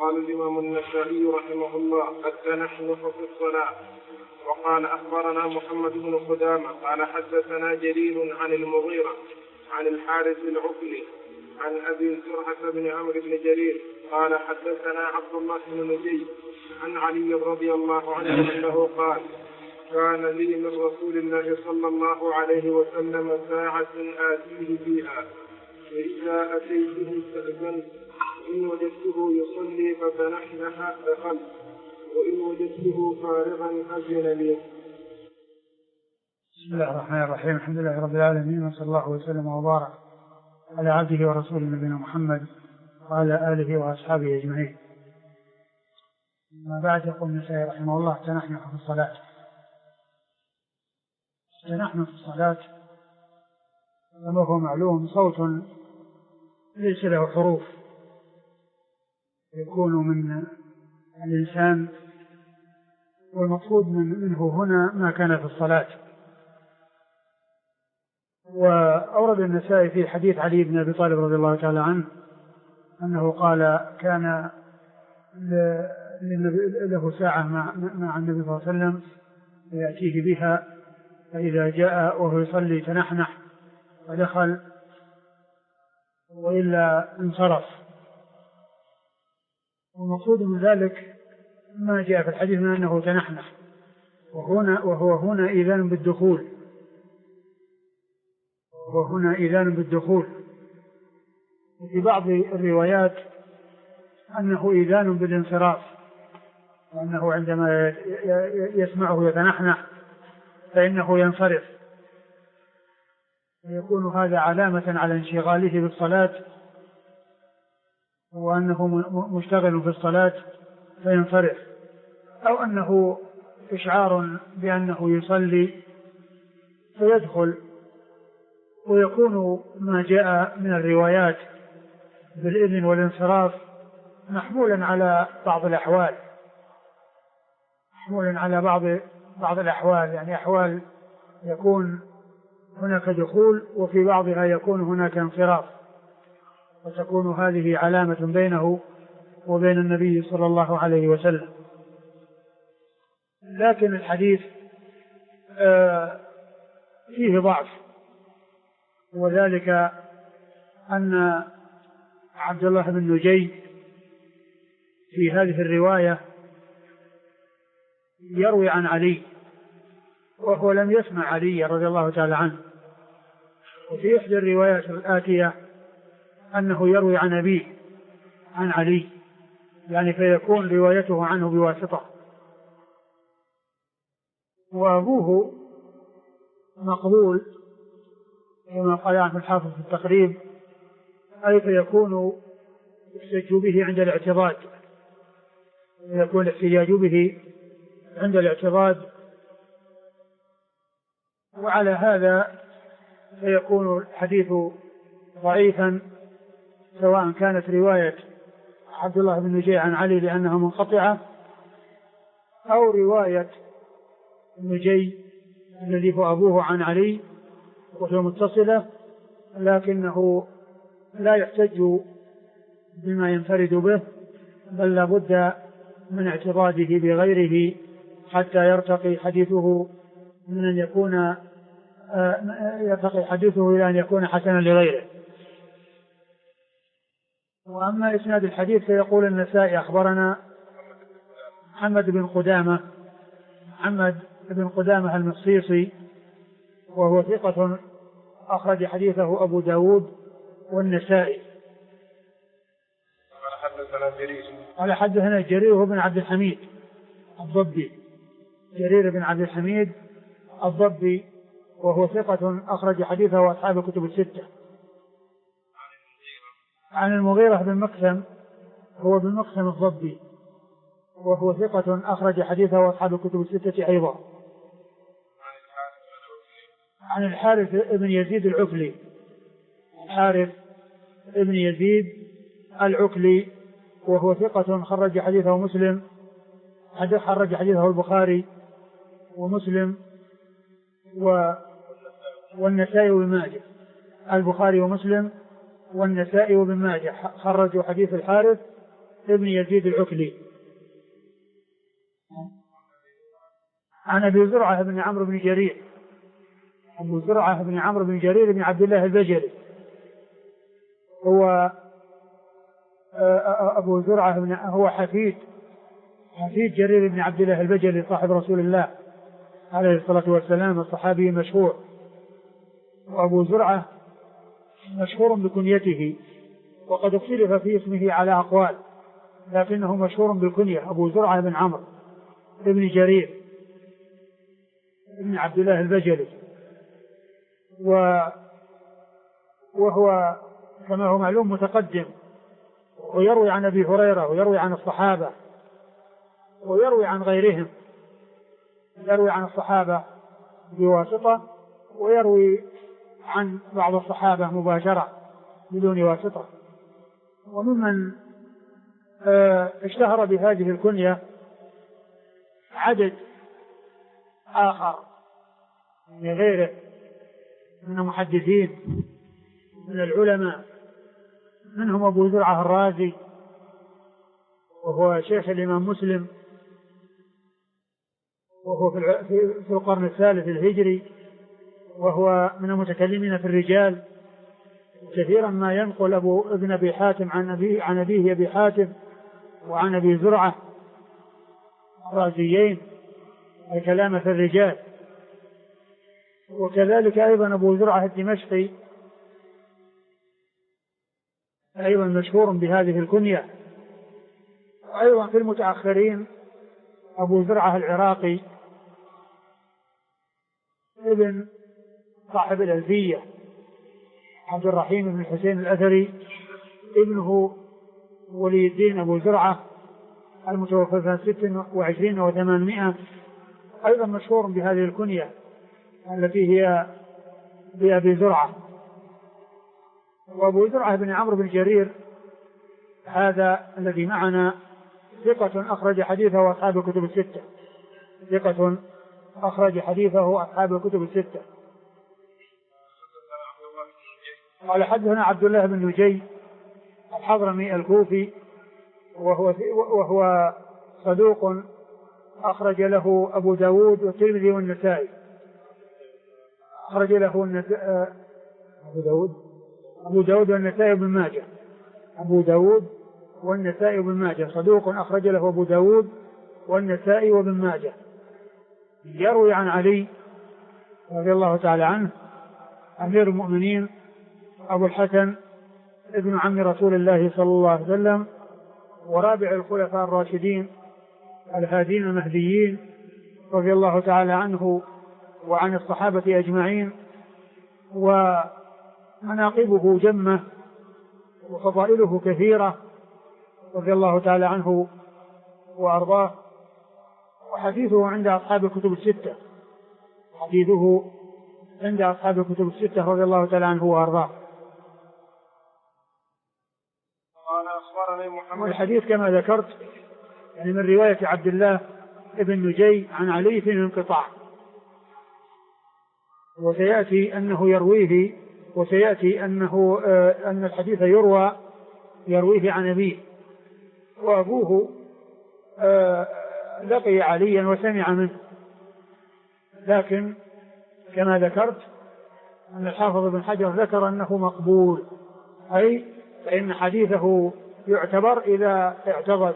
قال الإمام النسائي رحمه الله: التنحنح في الصلاة. وقال أخبرنا محمد بن قدامة قال حدثنا جرير عن المغيرة عن الحارث العقلي عن أبي زرعة بن عمرو بن جرير قال حدثنا عبد الله بن نجي عن علي رضي الله عنه أنه قال: كان لي من رسول الله صلى الله عليه وسلم ساعة آتيه فيها، فإذا أتيته استأذنت، إن وجدته يصلي فتنحنح دخلت، وإن وجدته فارغا أذن لي. بسم الله الرحمن الرحيم. الحمد لله رب العالمين، وصلى الله وسلم وبارك على عبده ورسوله نبينا محمد وعلى آله وأصحابه أجمعين. ما بعد، يقول النسائي رحمه الله: التنحنح في الصلاة. التنحنح في الصلاة كما هو معلوم صوت ليس له حروف، يكون من الإنسان، والمقصود منه هنا ما كان في الصلاة. وأورد النسائي في حديث علي بن أبي طالب رضي الله تعالى عنه أنه قال: كان له ساعة مع النبي صلى الله عليه وسلم يأتيه بها، فإذا جاء وهو يصلي تنحنح ودخل، وإلا انصرف. والمقصود من ذلك ما جاء في الحديث من أنه تنحنح، وهو هنا إذان بالدخول، وفي بعض الروايات أنه إذان بالانصراف، وأنه عندما يسمعه يتنحنح فإنه ينصرف، ويكون هذا علامة على انشغاله بالصلاة، وأنه مشتغل في الصلاة فينصرف، أو أنه إشعار بأنه يصلي فيدخل. ويكون ما جاء من الروايات بالإذن والانصراف محمولا على بعض الأحوال، يعني أحوال يكون هناك دخول، وفي بعضها يكون هناك انصراف، وتكون هذه علامة بينه وبين النبي صلى الله عليه وسلم. لكن الحديث فيه ضعف، وذلك أن عبد الله بن نجي في هذه الرواية يروي عن علي، وهو لم يسمع علي رضي الله تعالى عنه. وفي إحدى الروايات الآتية أنه يروي عن أبيه عن علي، يعني فيكون روايته عنه بواسطة، وأبوه مقبول كما قال عنه الحافظ في التقريب، أي فيكون يحتج به عند الاعتضاد، ويكون الاحتجاج به عند الاعتضاد. وعلى هذا فيكون الحديث ضعيفا، سواء كانت رواية عبد الله بن نجي عن علي لأنها منقطعة، أو رواية نجي الذي هو أبوه عن علي وهي متصلة، لكنه لا يحتج بما ينفرد به، بل لابد من اعتراضه بغيره حتى يرتقي حديثه من أن يكون إلى أن يكون حسنا لغيره. وأما إسناد الحديث فيقول النسائي: أخبرنا محمد بن قدامة المصيصي، وهو ثقة أخرج حديثه أبو داود والنسائي. قال حدثنا جرير بن عبد الحميد الضبي، وهو ثقة أخرج حديثه أصحاب الكتب الستة. عن المغيرة بن مقسم، هو بن مقسم الضبي، وهو ثقة أخرج حديثه أصحاب الكتب الستة أيضا. عن الحارث بن يزيد العقلي، وهو ثقة خرج حديثه مسلم، خرج حديثه البخاري ومسلم والنسائي وابن ماجه. البخاري ومسلم والنسائي وابن ماجه خرجوا حديث الحارث ابن يزيد العكلي. عن أبي زرعة بن عمرو بن جرير، أبو زرعة بن عمرو بن جرير بن عبد الله البجلي، هو أبو زرعة هو حفيد جرير بن عبد الله البجلي صاحب رسول الله عليه الصلاة والسلام، الصحابي المشهور. وأبو زرعة مشهور بكنيته، وقد اختلف في اسمه على أقوال، لكنه مشهور بالكنية أبو زرعة بن عمرو بن جرير بن عبد الله البجلي. وهو كما هو معلوم متقدم، ويروي عن أبي هريرة ويروي عن الصحابة ويروي عن غيرهم، يروي عن الصحابة بواسطة ويروي عن بعض الصحابة مباشرة بدون واسطة. وممن اشتهر بهذه الكنية عدد آخر من غيره من المحدثين من العلماء، منهم أبو زرعة الرازي وهو شيخ الإمام مسلم، وهو في القرن الثالث الهجري، وهو من المتكلمين في الرجال، كثيرا ما ينقل ابن أبي حاتم عن أبيه أبي حاتم وعن أبي زرعة الرازيين الكلام في الرجال. وكذلك أيضا أبو زرعة الدمشقي أيضا مشهور بهذه الكنية. أيضا في المتأخرين أبو زرعة العراقي ابن صاحب الألفية عبد الرحيم بن الحسين الأثري، ابنه ولي الدين أبو زرعة المتوفى سنة 26 و800، أيضا مشهور بهذه الكنية التي هي بأبي زرعة. وأبو زرعة بن عمرو بن جرير هذا الذي معنا ثقة أخرج حديثه أصحاب الكتب الستة، ثقة أخرج حديثه أصحاب الكتب الستة. قال حدثنا عبد الله بن نجي الحضرمي الكوفي، وهو صدوق أخرج له أبو داود والترمذي والنسائي، أخرج له أبو داود والنسائي بن ماجه، أبو داود والنسائي بن ماجه، صدوق أخرج له أبو داود والنسائي وابن ماجه. يروي عن علي رضي الله تعالى عنه أمير المؤمنين أبو الحسن ابن عم رسول الله صلى الله عليه وسلم، ورابع الخلفاء الراشدين الهادين المهديين، رضي الله تعالى عنه وعن الصحابة أجمعين. ومناقبه جمة وفضائله كثيرة، رضي الله تعالى عنه وأرضاه. وحديثه عند أصحاب الكتب الستة، حديثه عند أصحاب الكتب الستة رضي الله تعالى عنه وأرضاه. قال أخبرني محمد. الحديث كما ذكرت يعني من رواية عبد الله بن نجي عن علي في انقطاع، وسيأتي أنه يرويه، وسيأتي أنه أن الحديث يرويه عن أبيه، وأبوه لقي عليا وسمع منه. لكن كما ذكرت أن الحافظ بن حجر ذكر أنه مقبول، أي فإن حديثه يعتبر إذا اعتضد.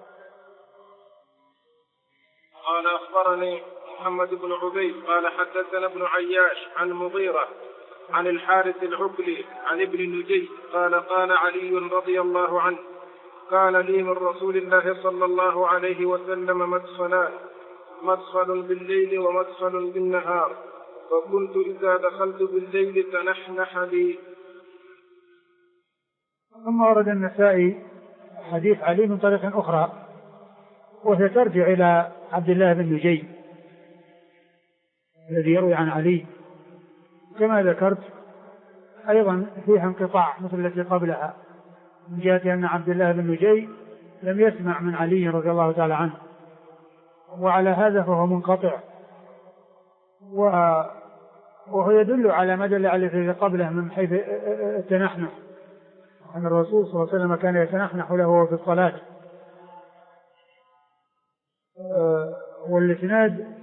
قال أخبرني محمد بن عبيد قال حدثنا ابن عياش عن مغيرة عن الحارث العقلي عن ابن نجي قال قال علي رضي الله عنه كان لي من رسول الله صلى الله عليه وسلم مدخلان، مدخل بالليل ومدخل بالنهار، فكنت إذا دخلت بالليل تنحنح لي. ثم ورد النسائي حديث علي من طريق أخرى، وسترجع إلى عبد الله بن نجي الذي يروي عن علي، كما ذكرت أيضا فيها انقطاع مثل التي قبلها، من جهة أن عبد الله بن نجي لم يسمع من علي رضي الله تعالى عنه، وعلى هذا فهو منقطع، وهو يدل على ما دل عليه الذي قبله من حيث التنحنح، أن الرسول صلى الله عليه وسلم كان يتنحنح له في الصلاة والإسناد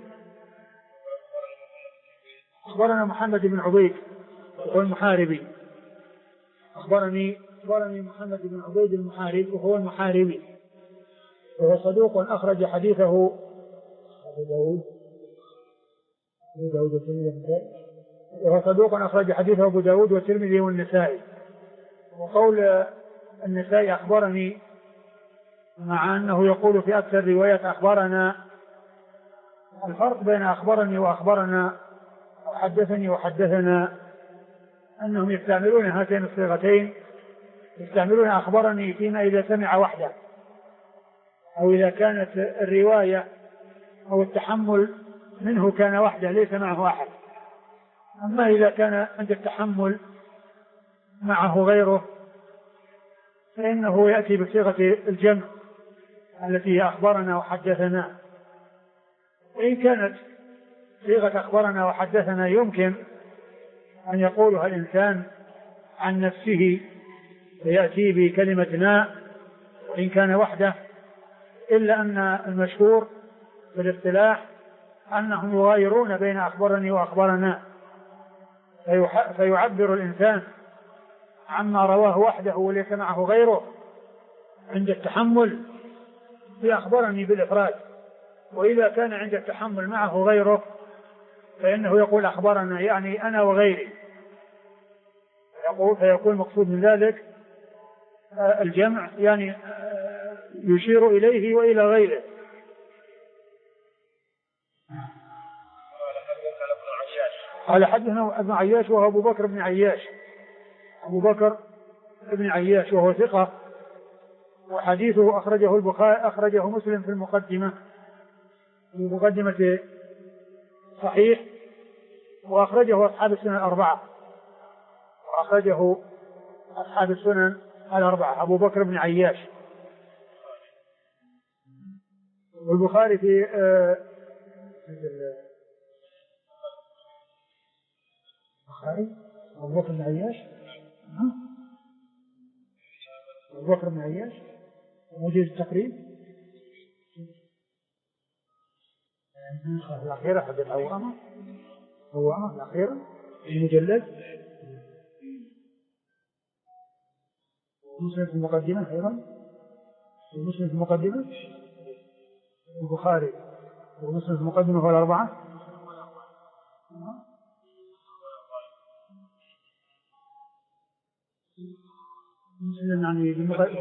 أخبرنا محمد بن عبيد وهو المحاربي. أخبرني محمد بن عبيد المحاربي وهو المحاربي، وهو صدوق أخرج حديثه أبو داود وهو صدوق أخرج حديثه أبو داود والترمذي والنسائي. وقول النسائي أخبرني مع أنه يقول في أكثر رواية أخبرنا، الفرق بين أخبرني وأخبرنا أو حدثني وحدثنا أنهم يستعملون هاتين الصيغتين، يستعملون أخبرني فيما إذا سمع وحده، أو إذا كانت الرواية أو التحمل منه كان وحده ليس معه أحد. أما إذا كان عند التحمل معه غيره فإنه يأتي بصيغة الجمع التي هي أخبرنا وحدثنا. وإن كانت صيغة أخبرنا وحدثنا يمكن أن يقولها الإنسان عن نفسه فيأتي بكلمة نا وإن كان وحده، إلا أن المشهور في الاصطلاح أنهم يغايرون بين أخبرني وأخبرنا، فيعبر الإنسان عما رواه وحده وليس معه غيره عند التحمل بأخبرني بالإفراد، وإذا كان عند التحمل معه غيره فإنه يقول أخبرنا يعني أنا وغيري، فيقول مقصود من ذلك الجمع يعني يشير إليه وإلى غيره. قال حدثنا ابن عياش وهو أبو بكر بن عياش، أبو بكر بن عياش وهو ثقة، وحديثه أخرجه البخاري أخرجه مسلم في المقدمة، في مقدمة صحيح، وأخرجه أصحاب السنن الأربعة، وأخرجه أصحاب السنن الأربعة أبو بكر بن عياش. والبخاري في البخاري أبو بكر بن عياش، أبو بكر بن عياش موجود التقريب الأخيرة حق العوامة، العوامة الأخيرة المجلد، مسلم في المقدمة أيضا، مسلم في المقدمة البخاري ومسلم في المقدمة هو الأربعة. مسلم يعني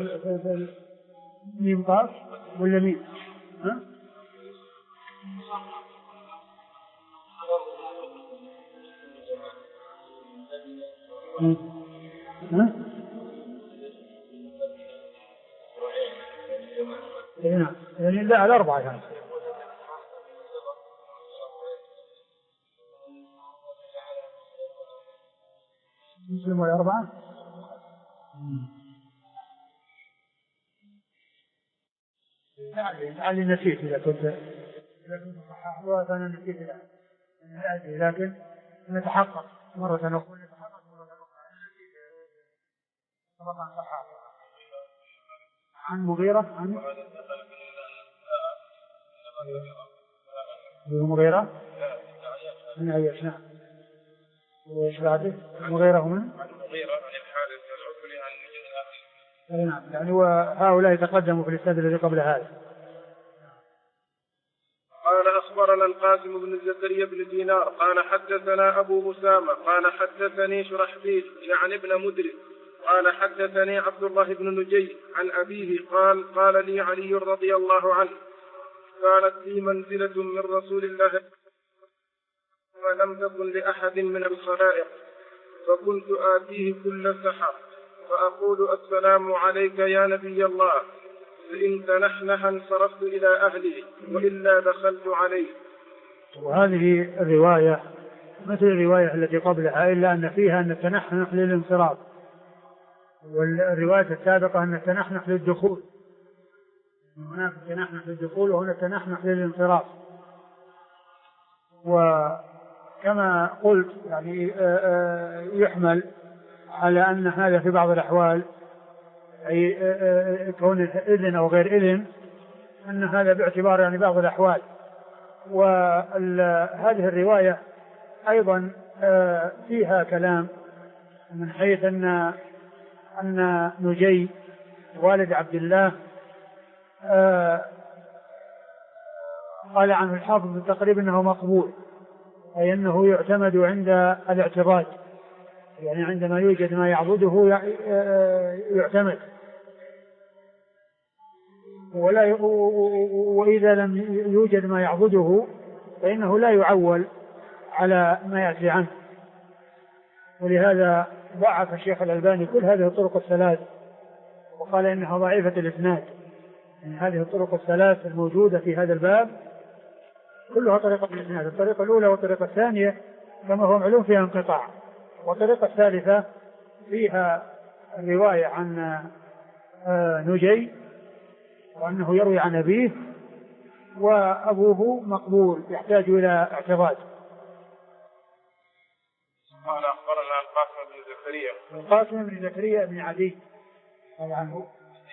ميم قاف ولا ميم؟ ها؟ ها؟ يعني لا الأربعة يعني. مسلم والأربعة. يعني نسيت إذا كنت صححتها فأنا نسيت الآن، لكن نتحقق مرة أخرى، نتحقق مرة أخرى. أنا نسيت طبعا صححتها عن مغيرة، عن مغيرة من عياش. نعم. وإيش بعده؟ مغيرة من المغيرة عن الحارث العقلي عن نعم، يعني وهؤلاء تقدموا في الإسناد الذي قبل هذا. قال أخبرنا القاسم بن زكريا بن دينار قال حدثنا أبو أسامة قال حدثني شرحبيل يعني ابن مدرك قال حدثني عبد الله بن نجي عن أبيه قال لي علي رضي الله عنه كانت لي منزلة من رسول الله ولم تكن لأحد من الخلائق، فكنت آتيه كل سحر فأقول السلام عليك يا نبي الله، فإن تنحنح انصرفت إلى أهلي وإلا دخلت عليه. وهذه الرواية مثل الرواية التي قبلها، إلا أن فيها أن التنحنح للانصراف، والرواية السابقة أن التنحنح للدخول. هناك التنحنح للدخول وهنا التنحنح للانصراف. وكما قلت يعني يحمل على أن هذا في بعض الأحوال أي كون إذن أو غير إذن أن هذا باعتبار يعني بعض الأحوال. وهذه الرواية أيضا فيها كلام من حيث أن نجي والد عبد الله قال عنه الحافظ بالتقريب أنه مقبول، أي أنه يعتمد عند الاعتراض، يعني عندما يوجد ما يعضده يعتمد، وإذا لم يوجد ما يعضده فإنه لا يعول على ما يأتي عنه. ولهذا ضعف الشيخ الألباني كل هذه الطرق الثلاث وقال إنها ضعيفة الإسناد. يعني هذه الطرق الثلاث الموجودة في هذا الباب كلها طريقة الإسناد، الطريقة الأولى والطريقة الثانية كما هو معلوم فيها انقطاع، والطريقة الثالثة فيها الرواية عن نجي وأنه يروي عن أبيه، وأبوه مقبول يحتاج إلى اعتراض. قال أخبرنا القاسم بن زكريا. القاسم بن زكريا بن عدي قال عنه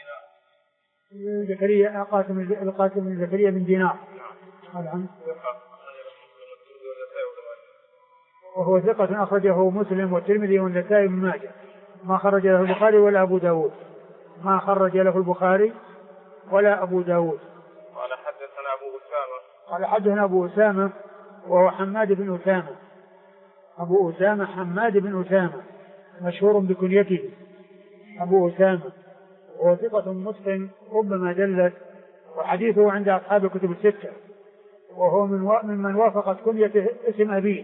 زكريا القاسم بن زكريا بن دينار قال عنه وهو ثقة أخرجه مسلم والترمذي والنسائي بن ماجه، ما خرج له البخاري ولا أبو داود، ما خرج له البخاري ولا أبو داود. قال حدثنا أبو أسامة. قال حدثنا أبو أسامة وهو حماد بن أسامة، أبو أسامة حماد بن أسامة مشهور بكنيته أبو أسامة، وهو ثقة متقن ربما دلت، وحديثه عند أصحاب الكتب الستة، وهو ممن وافقت كنيته اسم أبيه،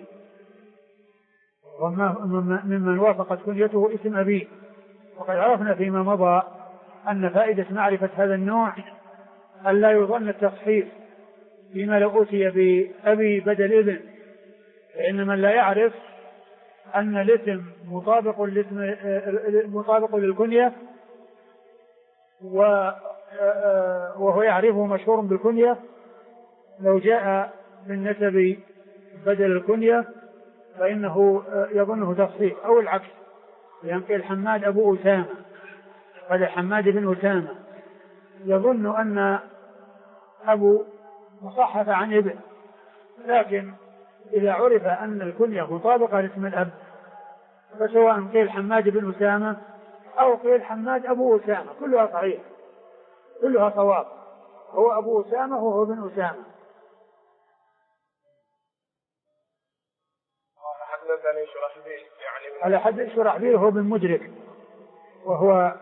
وممن وافقت كنيته اسم أبيه. وقد عرفنا فيما مضى أن فائدة معرفة هذا النوع أن لا يظن التصحيف فيما لو أوتي بأبي بدل ابن، فإن من لا يعرف أن الاسم مطابق للكنية وهو يعرفه مشهور بالكنية، لو جاء بالنسب بدل الكنية فإنه يظنه تصحيح، أو العكس، ينقل حماد أبو أسامة قال حماد بن أسامة يظن أن أبو مصحف عن ابن، لكن إذا عرف أن الكنية مطابقة لاسم الأب فسواء قيل حماد بن أسامة أو قيل حماد أبو أسامة كلها صحيح، كلها صواب، هو أبو أسامة وهو ابن أسامة. حدثني شرحبيل يعني على حد شرحبيل هو بن مدرك، وهو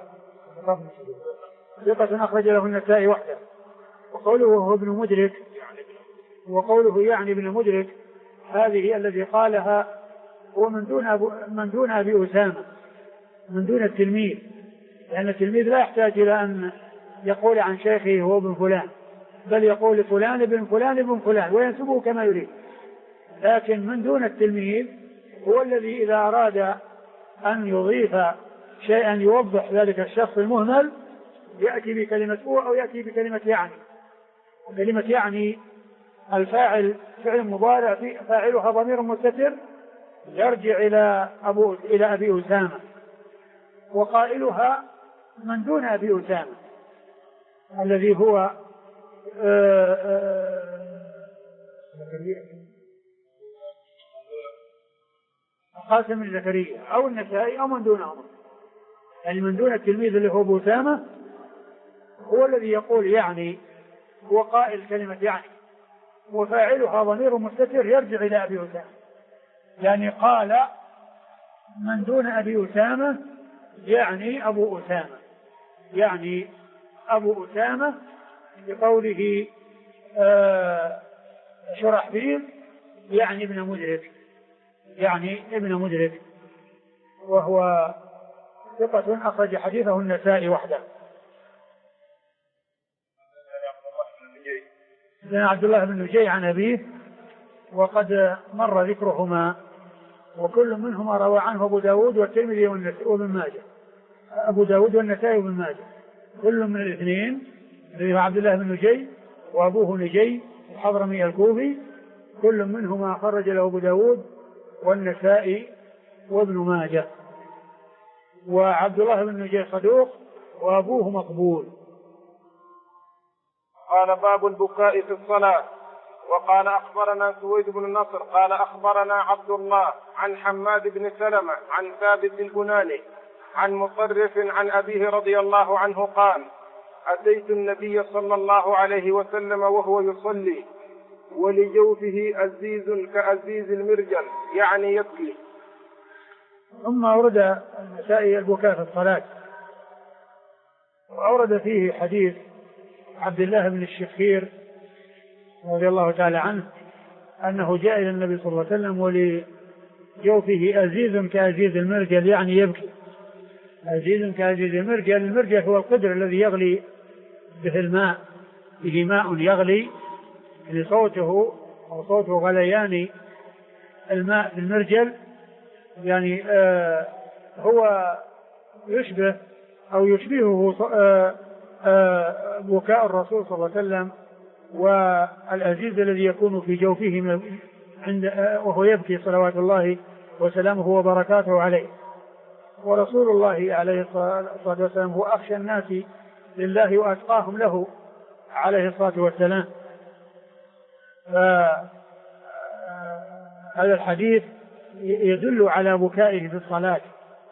ثقة أخرج له النسائي وحده، وقوله هو ابن مدرك وقوله يعني ابن مدرك هذه الذي قالها هو من دون أبي أسامة، من دون التلميذ، لأن التلميذ لا يحتاج إلى أن يقول عن شيخه هو ابن فلان، بل يقول فلان ابن فلان ابن فلان وينسبه كما يريد. لكن من دون التلميذ هو الذي إذا أراد أن يضيف شيئا يوضح ذلك الشخص المهمل يأتي بكلمة هو أو يأتي بكلمة يعني. كلمة يعني الفاعل فعل مضارع فاعلها ضمير مستتر يرجع إلى أبي أسامة، وقائلها من دون أبي أسامة الذي هو قاسم بن زكريا أو النسائي أو من دونهم، يعني من دون التلميذ اللي هو أبو أسامة هو الذي يقول يعني، هو قائل كلمة يعني وفاعلها ضمير مستتر يرجع إلى أبي أسامة، يعني قال من دون أبي أسامة يعني أبو أسامة، يعني أبو أسامة بقوله شرحبيل يعني ابن مدرك، يعني ابن مدرك، وهو ثقة أخرج حديثه النسائي وحده. عبد الله بن نجي عن أبيه وقد مر ذكرهما، وكل منهما روى عنه أبو داود والترمذي وابن ماجه، أبو داود والنسائي وابن ماجه، كل من الاثنين اللي هو عبد الله بن نجي وأبوه نجي الحضرمي الكوفي، كل منهما خرج له أبو داود والنسائي وابن ماجه. وعبد الله بن نجي صدوق وأبوه مقبول. قال باب البكاء في الصلاة. وقال أخبرنا سويد بن النصر قال أخبرنا عبد الله عن حماد بن سلمة عن ثابت البناني عن مطرف عن أبيه رضي الله عنه قال أتيت النبي صلى الله عليه وسلم وهو يصلي ولجوفه أزيز كأزيز المرجل يعني يبكي. ثم أورد النسائي البكاء في الصلاة، وأورد فيه حديث عبد الله بن الشخير رضي الله تعالى عنه أنه جاء إلى النبي صلى الله عليه وسلم ولجوفه أزيز كأزيز المرجل يعني يبكي. أزيز كأزيز المرجل، المرجل هو القدر الذي يغلي به الماء، به ماء يغلي، يعني صوته غليان الماء في المرجل، يعني هو يشبه أو يشبهه بكاء الرسول صلى الله عليه وسلم والأزيز الذي يكون في جوفه وهو يبكي صلوات الله وسلامه وبركاته عليه. ورسول الله عليه الصلاة والسلام هو أخشى الناس لله وأتقاهم له عليه الصلاة والسلام. هذا الحديث يدل على بكائه في الصلاة،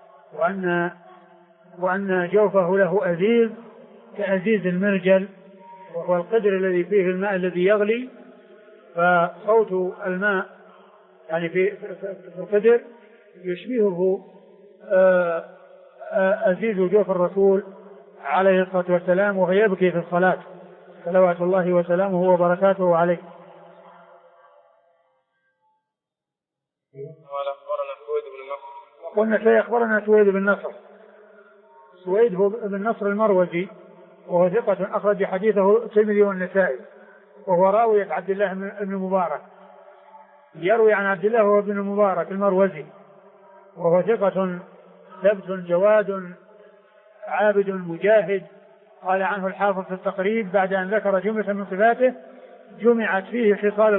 وأن جوفه له أزيز كأزيز المرجل، وهو القدر الذي فيه الماء الذي يغلي، فصوت الماء يعني في القدر يشبهه أزيز جوف الرسول عليه الصلاة والسلام وهو يبكي في الصلاة صلوات الله وسلامه وبركاته عليه. قلنا سيخبرنا سويد بن نصر. سويد هو بن نصر المروزي، وهو ثقة أخرج حديثه الترمذي والنسائي، وهو راوية عبد الله بن المبارك، يروي عن عبد الله وابن المبارك المروزي، وهو ثقة ثبت جواد عابد مجاهد. قال عنه الحافظ في التقريب بعد أن ذكر جملة من صفاته جمعت فيه خصال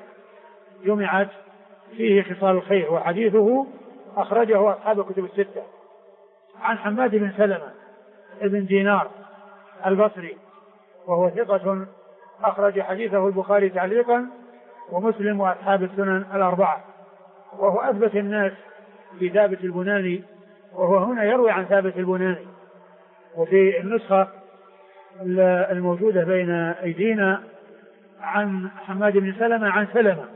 الخير، وحديثه أخرجه أصحاب الكتب الستة. عن حماد بن سلمة ابن دينار البصري، وهو ثقة أخرج حديثه البخاري تعليقا ومسلم وأصحاب السنن الأربعة، وهو أثبت الناس في ثابت البناني، وهو هنا يروي عن ثابت البناني. وفي النسخة الموجودة بين أيدينا عن حماد بن سلمة عن سلمة،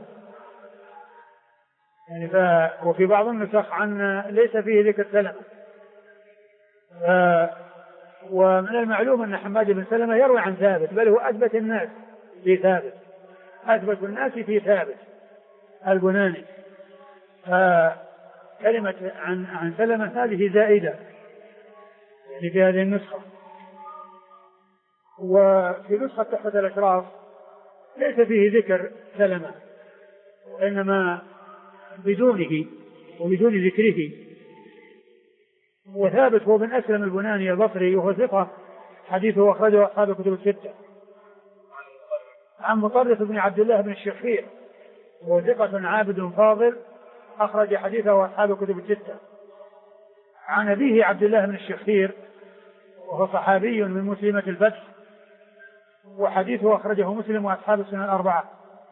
يعني وفي بعض النسخ عن ليس فيه ذكر سلمة. ومن المعلوم أن حماد بن سلمة يروي عن ثابت، بل هو أثبت الناس في ثابت البناني. كلمة عن سلمة هذه زائدة يعني في هذه النسخة. وفي نسخة تحفة الأشراف ليس فيه ذكر سلمة، وإنما بدونه وبدون ذكره. وثابت هو بن أسلم البناني البصري، وهو ثقة حديثه أخرجه أصحاب الكتب الستة. عن مطرف بن عبد الله بن الشخير، وهو ثقة عابد فاضل أخرج حديثه أصحاب الكتب الستة. عن أبيه عبد الله بن الشخير، وهو صحابي من مسلمة الفتح، وحديثه أخرجه مسلم وأصحاب السنن الأربعة.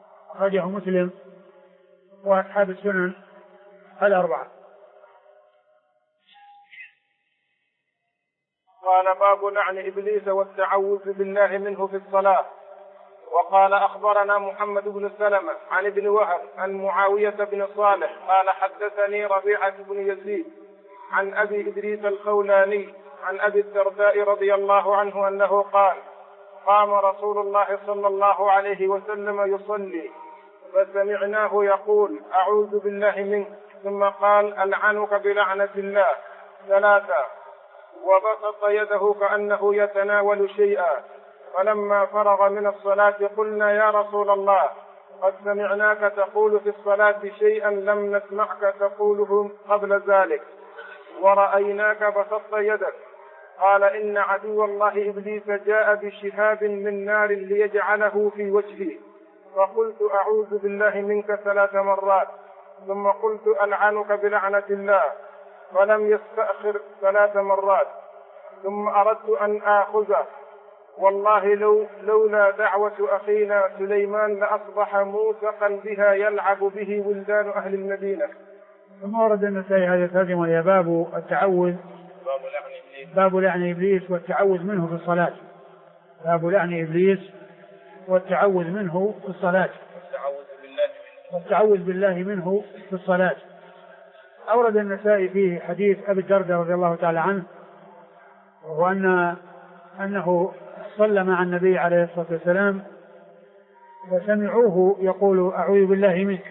قال باب لعن إبليس والتعوذ بالله منه في الصلاة. وقال أخبرنا محمد بن سلمة عن ابن وهب عن معاوية بن صالح قال حدثني ربيعة بن يزيد عن أبي إدريس الخولاني عن أبي الدرداء رضي الله عنه أنه قال قام رسول الله صلى الله عليه وسلم يصلي فسمعناه يقول أعوذ بالله منك، ثم قال ألعنك بلعنة الله 3، وبسط يده كأنه يتناول شيئا. فلما فرغ من الصلاة قلنا يا رسول الله قد سمعناك تقول في الصلاة شيئا لم نسمعك تقوله قبل ذلك، ورأيناك بسطت يدك. قال إن عدو الله إبليس جاء بشهاب من نار ليجعله في وجهي، فقلت أعوذ بالله منك 3 مرات، ثم قلت ألعنك بلعنة الله، فلم يستأخر 3 مرات، ثم أردت أن آخذه والله لولا دعوة أخينا سليمان لأصبح موثقا بها يلعب به ولدان أهل المدينة. ثم ورد النسائي هذه الترجمة وهي باب التعوذ، باب لعن إبليس والتعوذ منه في الصلاة، باب لعن إبليس والتعوذ منه في الصلاة، والتعوذ بالله منه في الصلاة. أورد النسائي فيه حديث أبي الدرداء رضي الله تعالى عنه، وهو أنه صلى مع النبي عليه الصلاة والسلام وسمعوه يقول أعوذ بالله منك،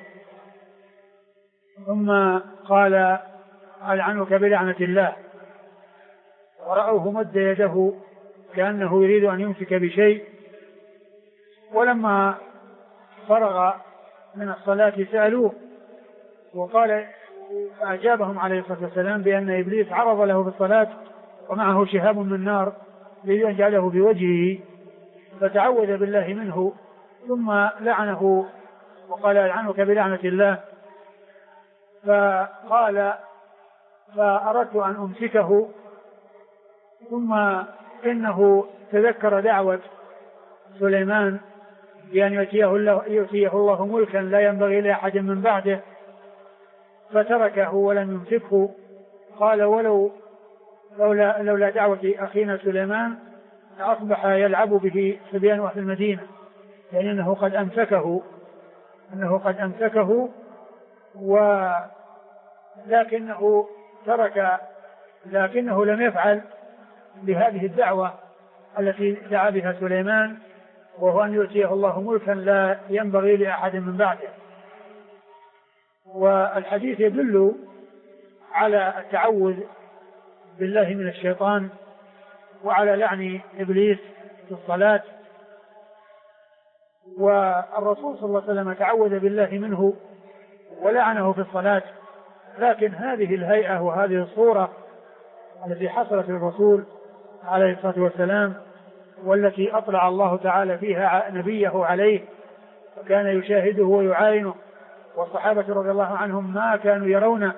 ثم قال ألعنك بلعنة الله، ورأوه مد يده كأنه يريد أن يمسك بشيء، ولما فرغ من الصلاة سألوه وقال أجابهم عليه الصلاة والسلام بأن إبليس عرض له في الصلاة ومعه شهاب من نار يريد أن يجعله بوجهه، فتعوذ بالله منه ثم لعنه وقال ألعنك بلعنة الله. فقال فأردت أن أمسكه، ثم إنه تذكر دعوة سليمان بأن يؤتيه الله ملكا لا ينبغي لأحد من بعده، فتركه ولم يمسكه. قال لولا دعوة أخينا سليمان أصبح يلعب به صبيان أهل المدينة، يعني أنه قد أمسكه ولكنه ترك، لكنه لم يفعل بهذه الدعوة التي دعا بها سليمان، وهو أن يؤتيه الله ملكا لا ينبغي لأحد من بعده. والحديث يدل على التعوذ بالله من الشيطان وعلى لعن إبليس في الصلاة، والرسول صلى الله عليه وسلم تعوذ بالله منه ولعنه في الصلاة، لكن هذه الهيئة وهذه الصورة التي حصلت للرسول عليه الصلاة والسلام والتي أطلع الله تعالى فيها نبيه عليه وكان يشاهده ويعاينه، والصحابة رضي الله عنهم ما كانوا يرون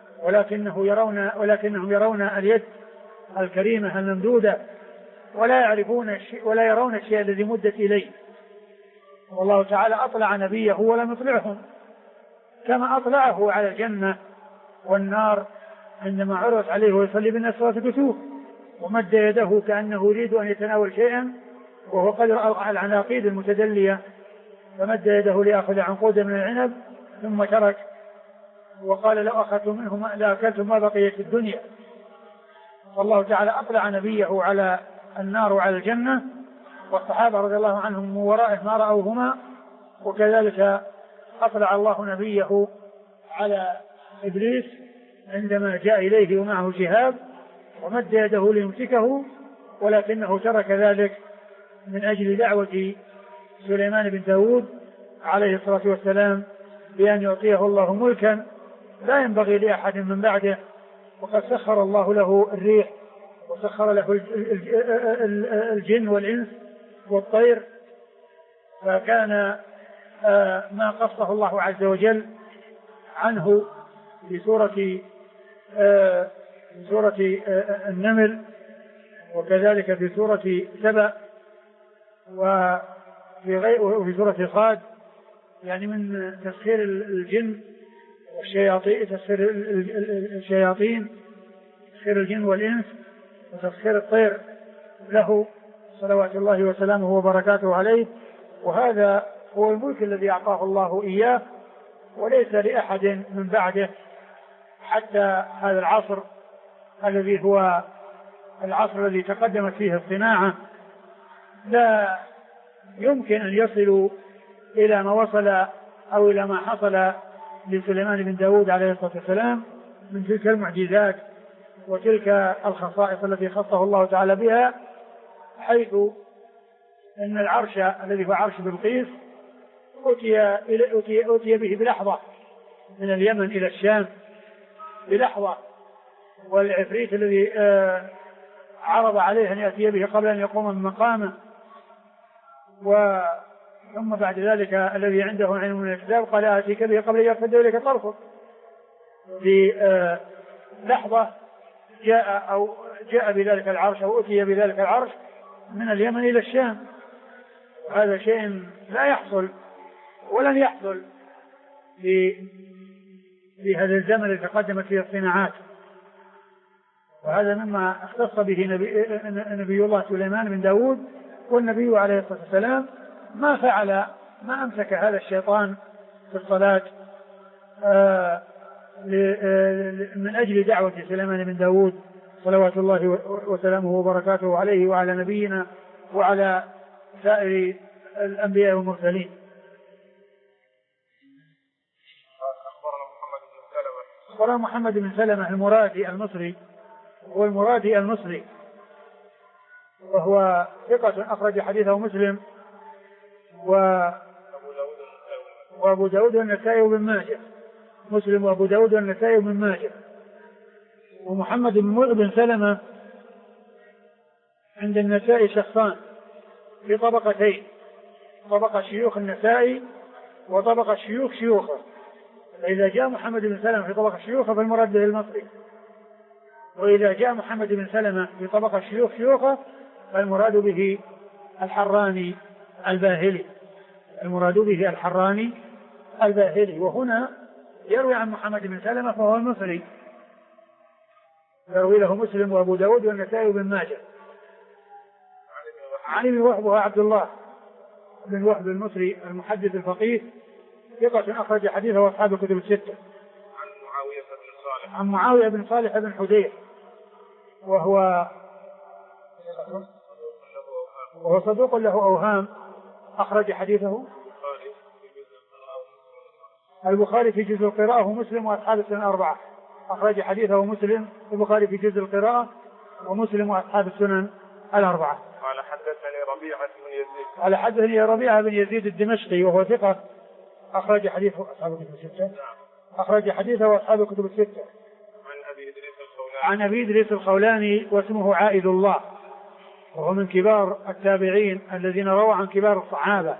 ولكنهم يرون اليد الكريمة الممدودة ولا يرون الشيء الذي مدت إليه. والله تعالى أطلع نبيه ولم يطلعهم، كما أطلعه على الجنة والنار عندما عرض عليه ويصلي بالناس صلاة الكسوف ومد يده كأنه يريد أن يتناول شيئا وهو قد رأى العناقيد المتدلية، فمد يده ليأخذ عنقودا من العنب ثم ترك وقال لو أخذت منه لأكلت ما بقيت في الدنيا. والله تعالى أطلع نبيه على النار وعلى الجنة، والصحابة رضي الله عنهم من ورائه ما رأوهما، وكذلك أطلع الله نبيه على إبليس عندما جاء إليه ومعه شهاب ومد يده ليمسكه، ولكنه ترك ذلك من أجل دعوة سليمان بن داود عليه الصلاة والسلام بأن يعطيه الله ملكا لا ينبغي لأحد من بعده، وقد سخر الله له الريح وسخر له الجن والإنس والطير، فكان ما قصه الله عز وجل عنه في سورة النمل، وكذلك في سورة سبأ، وفي سورة صاد، يعني من تسخير الجن والشياطين، تسخير الشياطين، تسخير الجن والإنس، وتسخير الطير له صلوات الله وسلامه وبركاته عليه. وهذا هو الملك الذي أعطاه الله إياه وليس لأحد من بعده حتى هذا العصر الذي هو العصر الذي تقدمت فيه الصناعة. لا يمكن أن يصلوا إلى ما وصل أو إلى ما حصل لسليمان بن داود عليه الصلاة والسلام من تلك المعجزات وتلك الخصائص التي خصه الله تعالى بها، حيث أن العرش الذي هو عرش بلقيس أتي به بلحظة من اليمن إلى الشام بلحظة، والعفريت الذي عرض عليه أن يأتي به قبل أن يقوم من مقامه، ثم بعد ذلك الذي عنده علم من الكتاب قال آتيك به قبل أن يرتد إليك طرفك. في لحظة جاء بذلك العرش أو أتي بذلك العرش من اليمن إلى الشام. هذا شيء لا يحصل ولن يحصل في هذا الزمن الذي تقدمت فيه الصناعات. وهذا مما اختص به نبي الله سليمان بن داود، والنبي عليه الصلاة والسلام ما فعل، ما أمسك هذا الشيطان في الصلاة من أجل دعوة سليمان بن داود صلوات الله وسلامه وبركاته عليه وعلى نبينا وعلى سائر الأنبياء والمرسلين. أخبرنا محمد بن سلمة المرادي المصري، والمرادي المصري وهو ثقة أخرج حديثه مسلم وأبو داود والنسائي وابن ماجه. مسلم وأبو داود والنسائي وابن ماجه. ومحمد بن سلمة عند النسائي شخصان في طبقتين، طبقة شيوخ النسائي وطبقة شيوخ شيوخه. فإذا جاء محمد بن سلمة في طبقة شيوخه فالمراد به المصري، وإذا جاء محمد بن سلمة في طبقة شيوخ شيوخه فالمراد به الحراني الباهلي. المراد به الحراني الباهلي. وهنا يروي عن محمد بن سلمة فهو المصري، يروي له مسلم وأبو داود والنسائي وابن ماجه. عن ابن وهب عبد الله بن وهب المصري المحدث الفقيه ثقة أخرج حديثه وأصحاب الكتب الستة. عن معاوية بن صالح بن حدير وهو صدوق له أوهام، أخرج حديثه البخاري في جزء القراءة ومسلم وأصحاب السنن الأربعة. أخرج حديثه مسلم البخاري في جزء القراءة ومسلم وأصحاب السنن الأربعة. قال حدثني ربيعة بن يزيد الدمشقي وهو ثقة أخرج حديثه أصحاب الكتب الستة. أخرج حديثه وأصحاب الكتب الستة. عن أبي إدريس الخولاني واسمه عائد الله، وهو من كبار التابعين الذين روى عن كبار الصحابة،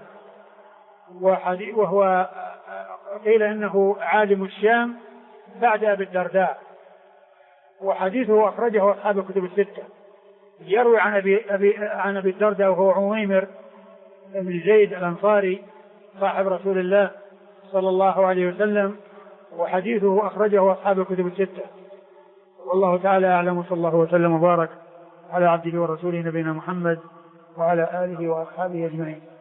وهو قيل إنه عالم الشام بعد أبي الدرداء، وحديثه أخرجه أصحاب الكتب الستة. يروي عن أبي الدرداء وهو عميمر بن زيد الأنصاري صاحب رسول الله صلى الله عليه وسلم، وحديثه أخرجه أصحاب الكتب الستة. والله تعالى أعلم، صلى الله وسلم وبارك على عبده ورسوله نبينا محمد وعلى آله وأصحابه أجمعين.